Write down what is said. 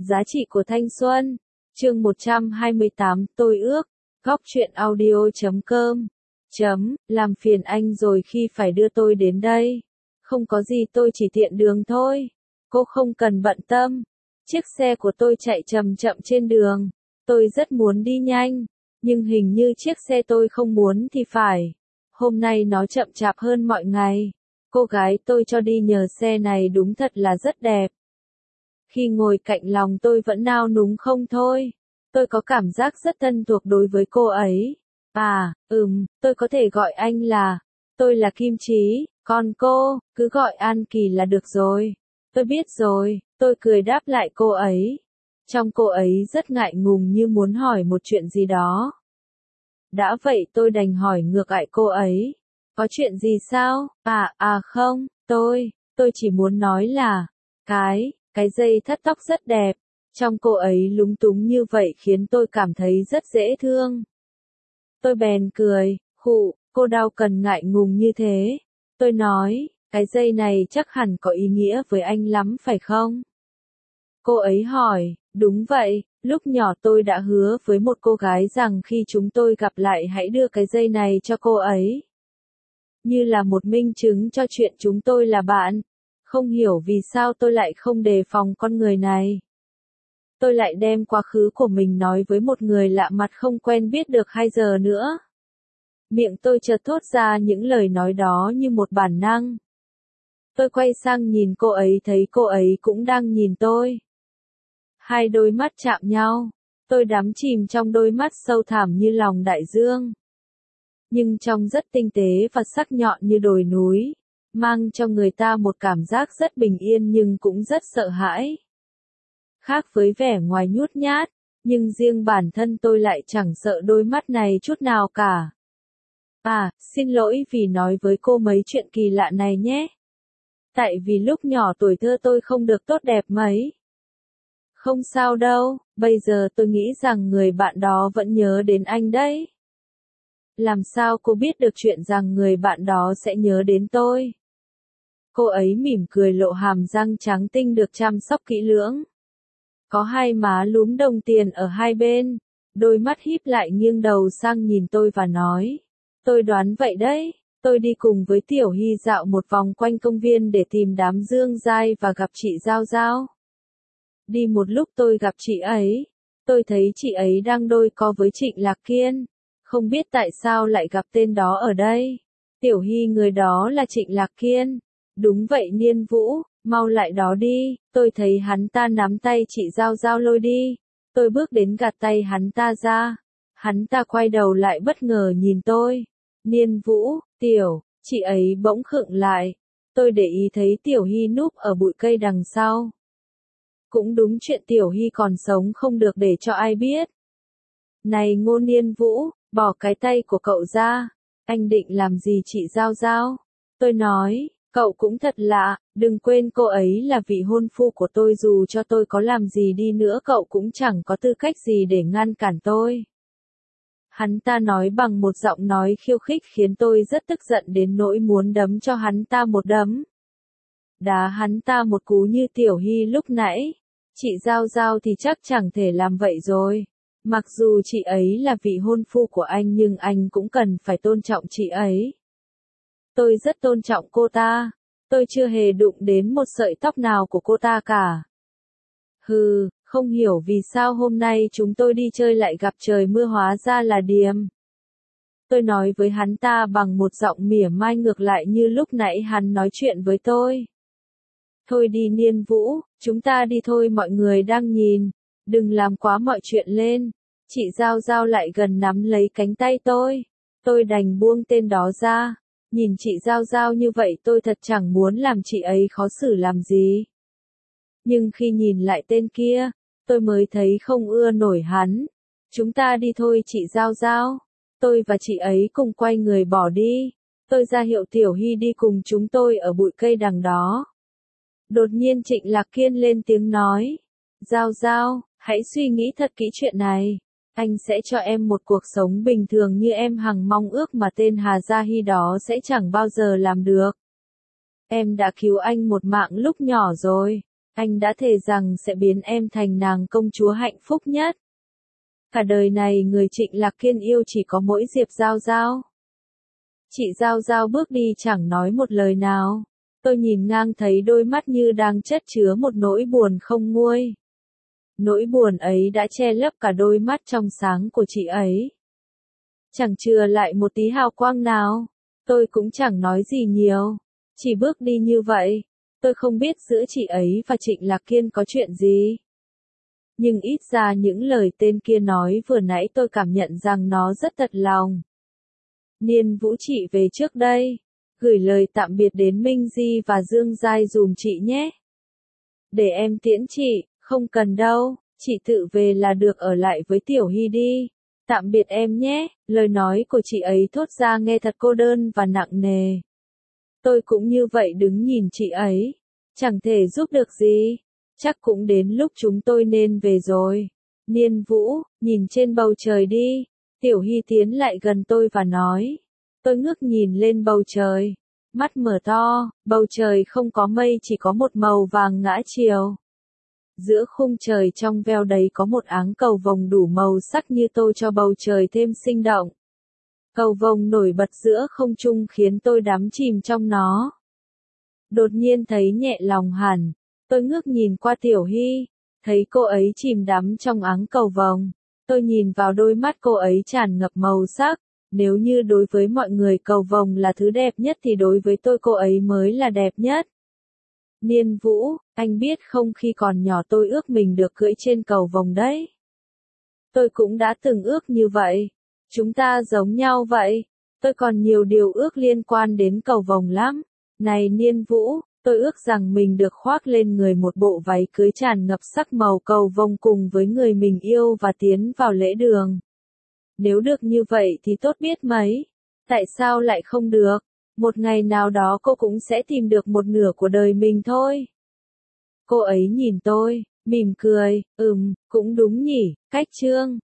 Giá trị của thanh xuân. Chương 128, tôi ước. Góc truyện audio.com. Làm phiền anh rồi khi phải đưa tôi đến đây. Không có gì, tôi chỉ tiện đường thôi. Cô không cần bận tâm. Chiếc xe của tôi chạy chậm chậm trên đường. Tôi rất muốn đi nhanh, nhưng hình như chiếc xe tôi không muốn thì phải. Hôm nay nó chậm chạp hơn mọi ngày. Cô gái tôi cho đi nhờ xe này đúng thật là rất đẹp. Khi ngồi cạnh lòng tôi vẫn nao núng không thôi. Tôi có cảm giác rất thân thuộc đối với cô ấy. Tôi có thể gọi anh là. Tôi là Kim Chí, còn cô, cứ gọi An Kỳ là được rồi. Tôi biết rồi, tôi cười đáp lại cô ấy. Trong cô ấy rất ngại ngùng như muốn hỏi một chuyện gì đó. Đã vậy tôi đành hỏi ngược lại cô ấy. Có chuyện gì sao? Không, tôi chỉ muốn nói là, cái dây thắt tóc rất đẹp. Trong cô ấy lúng túng như vậy khiến tôi cảm thấy rất dễ thương. Tôi bèn cười, cô đâu cần ngại ngùng như thế. Tôi nói, cái dây này chắc hẳn có ý nghĩa với anh lắm phải không? Cô ấy hỏi, đúng vậy, lúc nhỏ tôi đã hứa với một cô gái rằng khi chúng tôi gặp lại hãy đưa cái dây này cho cô ấy. Như là một minh chứng cho chuyện chúng tôi là bạn. Không hiểu vì sao tôi lại không đề phòng con người này. Tôi lại đem quá khứ của mình nói với một người lạ mặt không quen biết được 2 giờ nữa. Miệng tôi chợt thốt ra những lời nói đó như một bản năng. Tôi quay sang nhìn cô ấy thấy cô ấy cũng đang nhìn tôi. Hai đôi mắt chạm nhau. Tôi đắm chìm trong đôi mắt sâu thẳm như lòng đại dương. Nhưng trông rất tinh tế và sắc nhọn như đồi núi. Mang cho người ta một cảm giác rất bình yên nhưng cũng rất sợ hãi. Khác với vẻ ngoài nhút nhát, nhưng riêng bản thân tôi lại chẳng sợ đôi mắt này chút nào cả. Xin lỗi vì nói với cô mấy chuyện kỳ lạ này nhé. Tại vì lúc nhỏ tuổi thơ tôi không được tốt đẹp mấy. Không sao đâu, bây giờ tôi nghĩ rằng người bạn đó vẫn nhớ đến anh đấy. Làm sao cô biết được chuyện rằng người bạn đó sẽ nhớ đến tôi? Cô ấy mỉm cười lộ hàm răng trắng tinh được chăm sóc kỹ lưỡng. Có hai má lúm đồng tiền ở hai bên, đôi mắt híp lại nghiêng đầu sang nhìn tôi và nói. Tôi đoán vậy đấy, tôi đi cùng với Tiểu Hy dạo một vòng quanh công viên để tìm đám dương giai và gặp chị Giao Giao. Đi một lúc tôi gặp chị ấy, tôi thấy chị ấy đang đôi co với Trịnh Lạc Kiên, không biết tại sao lại gặp tên đó ở đây. Tiểu Hy người đó là Trịnh Lạc Kiên. Đúng vậy Niên Vũ, mau lại đó đi, tôi thấy hắn ta nắm tay chị Giao Giao lôi đi. Tôi bước đến gạt tay hắn ta ra. Hắn ta quay đầu lại bất ngờ nhìn tôi. Niên Vũ, chị ấy bỗng khựng lại. Tôi để ý thấy Tiểu Hy núp ở bụi cây đằng sau. Cũng đúng chuyện Tiểu Hy còn sống không được để cho ai biết. Này Ngô Niên Vũ, bỏ cái tay của cậu ra. Anh định làm gì chị Giao Giao? Tôi nói, cậu cũng thật lạ, đừng quên cô ấy là vị hôn phu của tôi, dù cho tôi có làm gì đi nữa cậu cũng chẳng có tư cách gì để ngăn cản tôi. Hắn ta nói bằng một giọng nói khiêu khích khiến tôi rất tức giận đến nỗi muốn đấm cho hắn ta một đấm. Đá hắn ta một cú như Tiểu Hy lúc nãy. Chị Giao Giao thì chắc chẳng thể làm vậy rồi. Mặc dù chị ấy là vị hôn phu của anh nhưng anh cũng cần phải tôn trọng chị ấy. Tôi rất tôn trọng cô ta. Tôi chưa hề đụng đến một sợi tóc nào của cô ta cả. Không hiểu vì sao hôm nay chúng tôi đi chơi lại gặp trời mưa hóa ra là điềm. Tôi nói với hắn ta bằng một giọng mỉa mai ngược lại như lúc nãy hắn nói chuyện với tôi. Thôi đi Niên Vũ, chúng ta đi thôi, mọi người đang nhìn. Đừng làm quá mọi chuyện lên. Chị Giao Giao lại gần nắm lấy cánh tay tôi. Tôi đành buông tên đó ra. Nhìn chị Giao Giao như vậy tôi thật chẳng muốn làm chị ấy khó xử làm gì. Nhưng khi nhìn lại tên kia, tôi mới thấy không ưa nổi hắn. Chúng ta đi thôi chị Giao Giao. Tôi và chị ấy cùng quay người bỏ đi. Tôi ra hiệu Tiểu Hy đi cùng chúng tôi ở bụi cây đằng đó. Đột nhiên Trịnh Lạc Kiên lên tiếng nói. Giao Giao, hãy suy nghĩ thật kỹ chuyện này. Anh sẽ cho em một cuộc sống bình thường như em hằng mong ước mà tên Hà Gia Hy đó sẽ chẳng bao giờ làm được. Em đã cứu anh một mạng lúc nhỏ rồi. Anh đã thề rằng sẽ biến em thành nàng công chúa hạnh phúc nhất. Cả đời này người Trịnh Lạc Kiên yêu chỉ có mỗi Diệp Giao Giao. Chị Giao Giao bước đi chẳng nói một lời nào. Tôi nhìn ngang thấy đôi mắt như đang chất chứa một nỗi buồn không nguôi. Nỗi buồn ấy đã che lấp cả đôi mắt trong sáng của chị ấy. Chẳng chừa lại một tí hào quang nào. Tôi cũng chẳng nói gì nhiều. Chỉ bước đi như vậy. Tôi không biết giữa chị ấy và Trịnh Lạc Kiên có chuyện gì. Nhưng ít ra những lời tên kia nói vừa nãy tôi cảm nhận rằng nó rất thật lòng. Niên Vũ chị về trước đây. Gửi lời tạm biệt đến Minh Di và Dương Giai dùm chị nhé. Để em tiễn chị, không cần đâu, chị tự về là được, ở lại với Tiểu Hy đi. Tạm biệt em nhé, lời nói của chị ấy thốt ra nghe thật cô đơn và nặng nề. Tôi cũng như vậy đứng nhìn chị ấy. Chẳng thể giúp được gì. Chắc cũng đến lúc chúng tôi nên về rồi. Niên Vũ, nhìn trên bầu trời đi. Tiểu Hy tiến lại gần tôi và nói. Tôi ngước nhìn lên bầu trời. Mắt mở to, bầu trời không có mây, chỉ có một màu vàng ngã chiều. Giữa khung trời trong veo đấy có một áng cầu vồng đủ màu sắc như tô cho bầu trời thêm sinh động. Cầu vồng nổi bật giữa không trung khiến tôi đắm chìm trong nó. Đột nhiên thấy nhẹ lòng hẳn. Tôi ngước nhìn qua Tiểu Hy, thấy cô ấy chìm đắm trong áng cầu vồng. Tôi nhìn vào đôi mắt cô ấy tràn ngập màu sắc. Nếu như đối với mọi người cầu vồng là thứ đẹp nhất thì đối với tôi cô ấy mới là đẹp nhất. Niên Vũ, anh biết không, khi còn nhỏ tôi ước mình được cưỡi trên cầu vồng đấy. Tôi cũng đã từng ước như vậy. Chúng ta giống nhau vậy. Tôi còn nhiều điều ước liên quan đến cầu vồng lắm. Này Niên Vũ, tôi ước rằng mình được khoác lên người một bộ váy cưới tràn ngập sắc màu cầu vồng cùng với người mình yêu và tiến vào lễ đường. Nếu được như vậy thì tốt biết mấy. Tại sao lại không được? Một ngày nào đó cô cũng sẽ tìm được một nửa của đời mình thôi. Cô ấy nhìn tôi, mỉm cười, cũng đúng nhỉ, cách chương.